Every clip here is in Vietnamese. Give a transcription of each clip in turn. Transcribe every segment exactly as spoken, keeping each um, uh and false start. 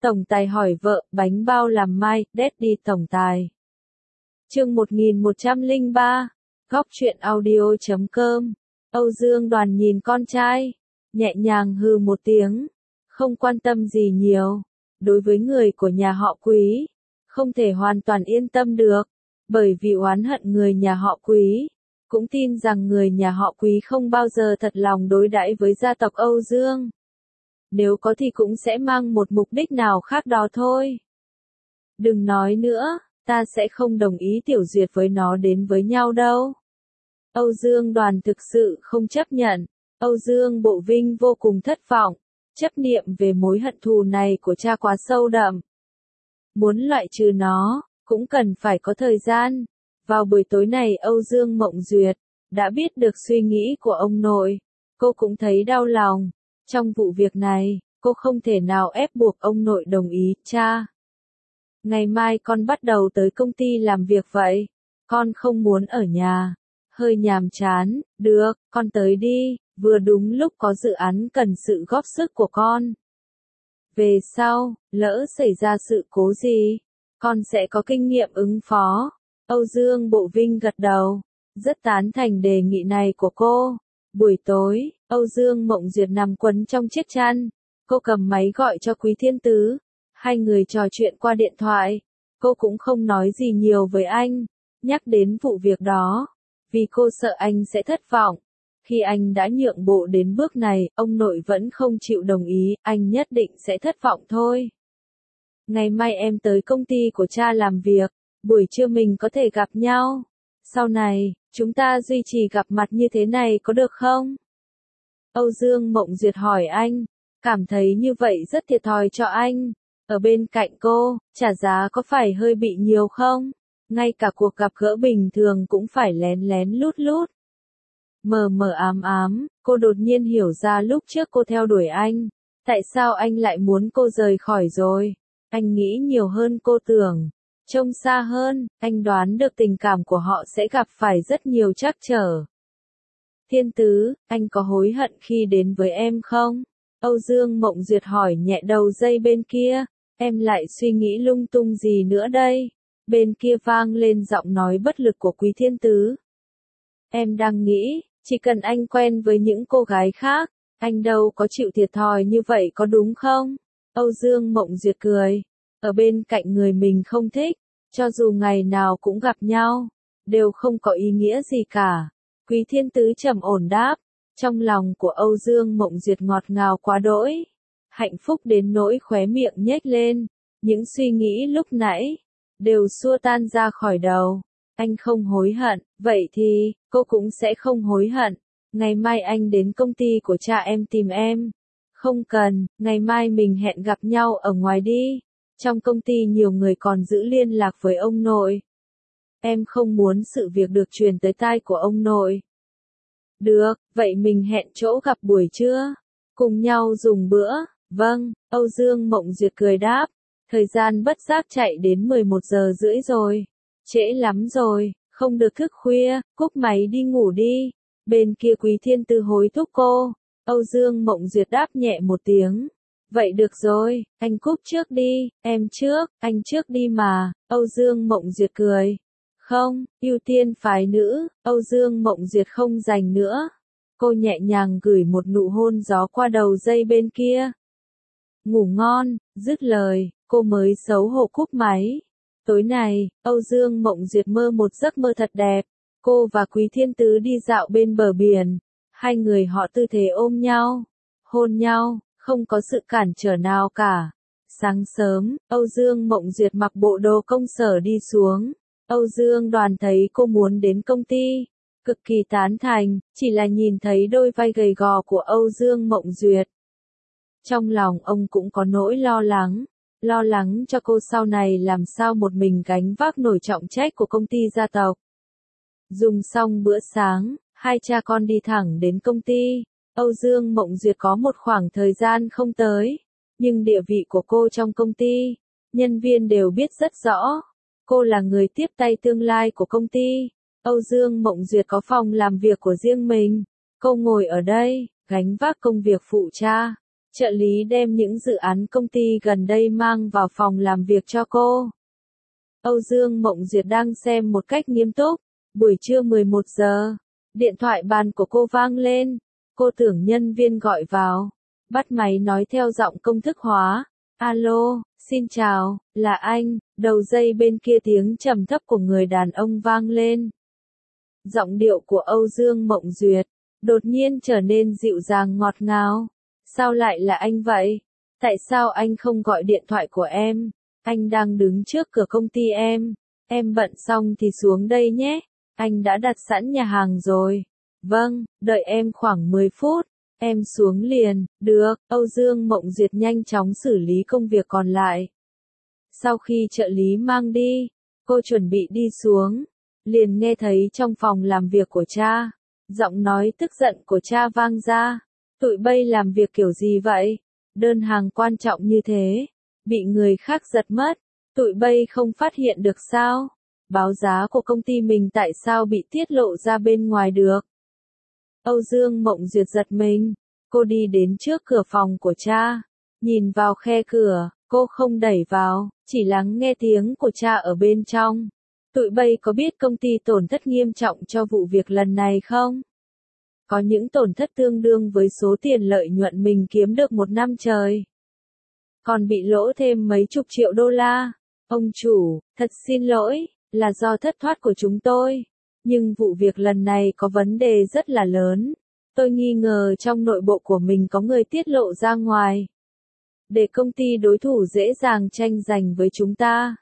Tổng tài hỏi vợ, bánh bao làm mai, Daddy tổng tài. Chương một nghìn một trăm lẻ ba, Góc truyện audio chấm com. Âu Dương Đoàn nhìn con trai, nhẹ nhàng hừ một tiếng, không quan tâm gì nhiều. Đối với người của nhà họ Quý, không thể hoàn toàn yên tâm được, bởi vì oán hận người nhà họ Quý, cũng tin rằng người nhà họ Quý không bao giờ thật lòng đối đãi với gia tộc Âu Dương. Nếu có thì cũng sẽ mang một mục đích nào khác đó thôi. Đừng nói nữa, ta sẽ không đồng ý Tiểu Duyệt với nó đến với nhau đâu. Âu Dương Đoàn thực sự không chấp nhận. Âu Dương Bộ Vinh vô cùng thất vọng. Chấp niệm về mối hận thù này của cha quá sâu đậm. Muốn loại trừ nó, cũng cần phải có thời gian. Vào buổi tối này Âu Dương Mộng Duyệt đã biết được suy nghĩ của ông nội. Cô cũng thấy đau lòng. Trong vụ việc này, cô không thể nào ép buộc ông nội đồng ý. Cha, ngày mai con bắt đầu tới công ty làm việc vậy. Con không muốn ở nhà. Hơi nhàm chán. Được, con tới đi. Vừa đúng lúc có dự án cần sự góp sức của con. Về sau, lỡ xảy ra sự cố gì, con sẽ có kinh nghiệm ứng phó. Âu Dương Bộ Vinh gật đầu, rất tán thành đề nghị này của cô. Buổi tối, Âu Dương Mộng Duyệt nằm quấn trong chiếc chăn. Cô cầm máy gọi cho Quý Thiên Tứ. Hai người trò chuyện qua điện thoại. Cô cũng không nói gì nhiều với anh, nhắc đến vụ việc đó, vì cô sợ anh sẽ thất vọng. Khi anh đã nhượng bộ đến bước này, ông nội vẫn không chịu đồng ý, anh nhất định sẽ thất vọng thôi. Ngày mai em tới công ty của cha làm việc, buổi trưa mình có thể gặp nhau. Sau này, chúng ta duy trì gặp mặt như thế này có được không? Âu Dương Mộng Duyệt hỏi anh, cảm thấy như vậy rất thiệt thòi cho anh. Ở bên cạnh cô, trả giá có phải hơi bị nhiều không? Ngay cả cuộc gặp gỡ bình thường cũng phải lén lén lút lút. Mờ mờ ám ám, cô đột nhiên hiểu ra lúc trước cô theo đuổi anh. Tại sao anh lại muốn cô rời khỏi rồi? Anh nghĩ nhiều hơn cô tưởng. Trông xa hơn, anh đoán được tình cảm của họ sẽ gặp phải rất nhiều trắc trở. Thiên Tứ, anh có hối hận khi đến với em không? Âu Dương Mộng Duyệt hỏi nhẹ đầu dây bên kia. Em lại suy nghĩ lung tung gì nữa đây? Bên kia vang lên giọng nói bất lực của Quý Thiên Tứ. Em đang nghĩ, chỉ cần anh quen với những cô gái khác, anh đâu có chịu thiệt thòi như vậy có đúng không? Âu Dương Mộng Duyệt cười. Ở bên cạnh người mình không thích, cho dù ngày nào cũng gặp nhau, đều không có ý nghĩa gì cả. Quý Thiên Tứ trầm ổn đáp. Trong lòng của Âu Dương Mộng Duyệt ngọt ngào quá đỗi. Hạnh phúc đến nỗi khóe miệng nhếch lên. Những suy nghĩ lúc nãy, đều xua tan ra khỏi đầu. Anh không hối hận, vậy thì, cô cũng sẽ không hối hận. Ngày mai anh đến công ty của cha em tìm em. Không cần, ngày mai mình hẹn gặp nhau ở ngoài đi. Trong công ty nhiều người còn giữ liên lạc với ông nội. Em không muốn sự việc được truyền tới tai của ông nội. Được, vậy mình hẹn chỗ gặp buổi trưa. Cùng nhau dùng bữa. Vâng, Âu Dương Mộng Duyệt cười đáp. Thời gian bất giác chạy đến mười một giờ rưỡi rồi. Trễ lắm rồi, không được thức khuya, cúp máy đi ngủ đi. Bên kia Quý Thiên Tứ hối thúc cô. Âu Dương Mộng Duyệt đáp nhẹ một tiếng. Vậy được rồi, anh cúp trước đi, em trước, anh trước đi mà. Âu Dương Mộng Duyệt cười. Không, ưu tiên phái nữ. Âu Dương Mộng Duyệt không dành nữa. Cô nhẹ nhàng gửi một nụ hôn gió qua đầu dây bên kia. Ngủ ngon, dứt lời, cô mới xấu hổ cúp máy. Tối này, Âu Dương Mộng Duyệt mơ một giấc mơ thật đẹp. Cô và Quý Thiên Tứ đi dạo bên bờ biển. Hai người họ tư thế ôm nhau, hôn nhau, không có sự cản trở nào cả. Sáng sớm, Âu Dương Mộng Duyệt mặc bộ đồ công sở đi xuống. Âu Dương Đoàn thấy cô muốn đến công ty, cực kỳ tán thành, chỉ là nhìn thấy đôi vai gầy gò của Âu Dương Mộng Duyệt. Trong lòng ông cũng có nỗi lo lắng, lo lắng cho cô sau này làm sao một mình gánh vác nổi trọng trách của công ty gia tộc. Dùng xong bữa sáng, hai cha con đi thẳng đến công ty. Âu Dương Mộng Duyệt có một khoảng thời gian không tới, nhưng địa vị của cô trong công ty, nhân viên đều biết rất rõ. Cô là người tiếp tay tương lai của công ty. Âu Dương Mộng Duyệt có phòng làm việc của riêng mình. Cô ngồi ở đây, gánh vác công việc phụ cha. Trợ lý đem những dự án công ty gần đây mang vào phòng làm việc cho cô. Âu Dương Mộng Duyệt đang xem một cách nghiêm túc. Buổi trưa mười một giờ, điện thoại bàn của cô vang lên. Cô tưởng nhân viên gọi vào. Bắt máy nói theo giọng công thức hóa. Alo, xin chào, là anh. Đầu dây bên kia tiếng trầm thấp của người đàn ông vang lên. Giọng điệu của Âu Dương Mộng Duyệt đột nhiên trở nên dịu dàng ngọt ngào. Sao lại là anh vậy? Tại sao anh không gọi điện thoại của em? Anh đang đứng trước cửa công ty em. Em bận xong thì xuống đây nhé. Anh đã đặt sẵn nhà hàng rồi. Vâng, đợi em khoảng mười phút. Em xuống liền. Được, Âu Dương Mộng Duyệt nhanh chóng xử lý công việc còn lại. Sau khi trợ lý mang đi, cô chuẩn bị đi xuống. Liền nghe thấy trong phòng làm việc của cha, giọng nói tức giận của cha vang ra. Tụi bay làm việc kiểu gì vậy? Đơn hàng quan trọng như thế, bị người khác giật mất. Tụi bay không phát hiện được sao? Báo giá của công ty mình tại sao bị tiết lộ ra bên ngoài được? Âu Dương Mộng Duyệt giật mình. Cô đi đến trước cửa phòng của cha. Nhìn vào khe cửa, cô không đẩy vào, chỉ lắng nghe tiếng của cha ở bên trong. Tụi bay có biết công ty tổn thất nghiêm trọng cho vụ việc lần này không? Có những tổn thất tương đương với số tiền lợi nhuận mình kiếm được một năm trời. Còn bị lỗ thêm mấy chục triệu đô la. Ông chủ, thật xin lỗi, là do thất thoát của chúng tôi. Nhưng vụ việc lần này có vấn đề rất là lớn. Tôi nghi ngờ trong nội bộ của mình có người tiết lộ ra ngoài. Để công ty đối thủ dễ dàng tranh giành với chúng ta.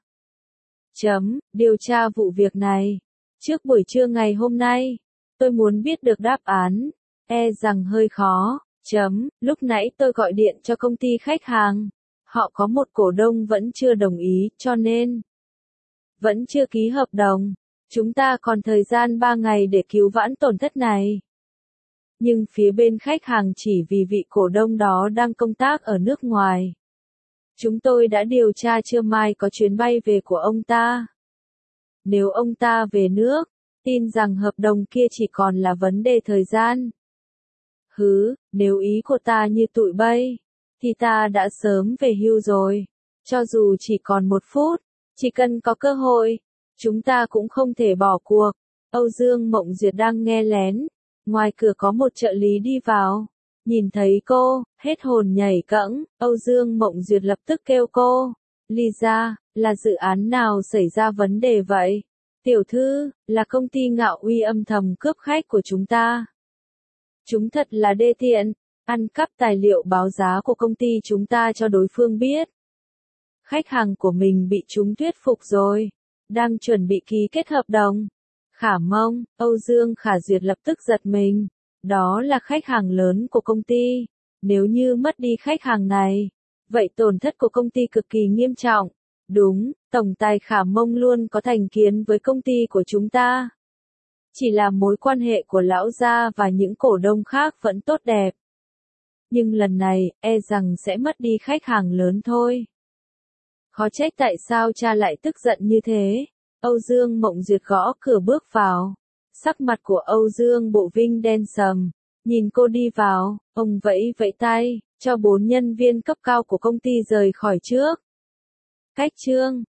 Chấm, điều tra vụ việc này. Trước buổi trưa ngày hôm nay, tôi muốn biết được đáp án. E rằng hơi khó. Chấm, lúc nãy tôi gọi điện cho công ty khách hàng. Họ có một cổ đông vẫn chưa đồng ý, cho nên vẫn chưa ký hợp đồng. Chúng ta còn thời gian ba ngày để cứu vãn tổn thất này. Nhưng phía bên khách hàng chỉ vì vị cổ đông đó đang công tác ở nước ngoài. Chúng tôi đã điều tra trưa mai có chuyến bay về của ông ta. Nếu ông ta về nước, tin rằng hợp đồng kia chỉ còn là vấn đề thời gian. Hứ, nếu ý của ta như tụi bay, thì ta đã sớm về hưu rồi. Cho dù chỉ còn một phút, chỉ cần có cơ hội, chúng ta cũng không thể bỏ cuộc. Âu Dương Mộng Duyệt đang nghe lén. Ngoài cửa có một trợ lý đi vào. Nhìn thấy cô, hết hồn nhảy cẫng. Âu Dương Mộng Duyệt lập tức kêu cô. Lisa, là dự án nào xảy ra vấn đề vậy? Tiểu thư, là công ty Ngạo Uy âm thầm cướp khách của chúng ta. Chúng thật là đê tiện, ăn cắp tài liệu báo giá của công ty chúng ta cho đối phương biết. Khách hàng của mình bị chúng thuyết phục rồi, đang chuẩn bị ký kết hợp đồng. Khả Mông, Âu Dương Khả Duyệt lập tức giật mình. Đó là khách hàng lớn của công ty. Nếu như mất đi khách hàng này, vậy tổn thất của công ty cực kỳ nghiêm trọng. Đúng, Tổng tài Khả Mông luôn có thành kiến với công ty của chúng ta. Chỉ là mối quan hệ của lão gia và những cổ đông khác vẫn tốt đẹp. Nhưng lần này, e rằng sẽ mất đi khách hàng lớn thôi. Khó trách tại sao cha lại tức giận như thế. Âu Dương Mộng Duyệt gõ cửa bước vào. Sắc mặt của Âu Dương Bộ Vinh đen sầm. Nhìn cô đi vào, ông vẫy vẫy tay, cho bốn nhân viên cấp cao của công ty rời khỏi trước. Cách chương